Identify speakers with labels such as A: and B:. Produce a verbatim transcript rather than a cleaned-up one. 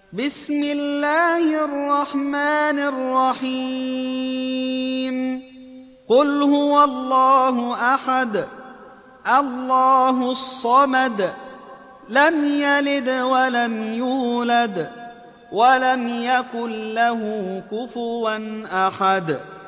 A: بسم الله الرحمن الرحيم قل هو الله أحد الله الصمد لم يلد ولم يولد ولم يكن له كفوا أحد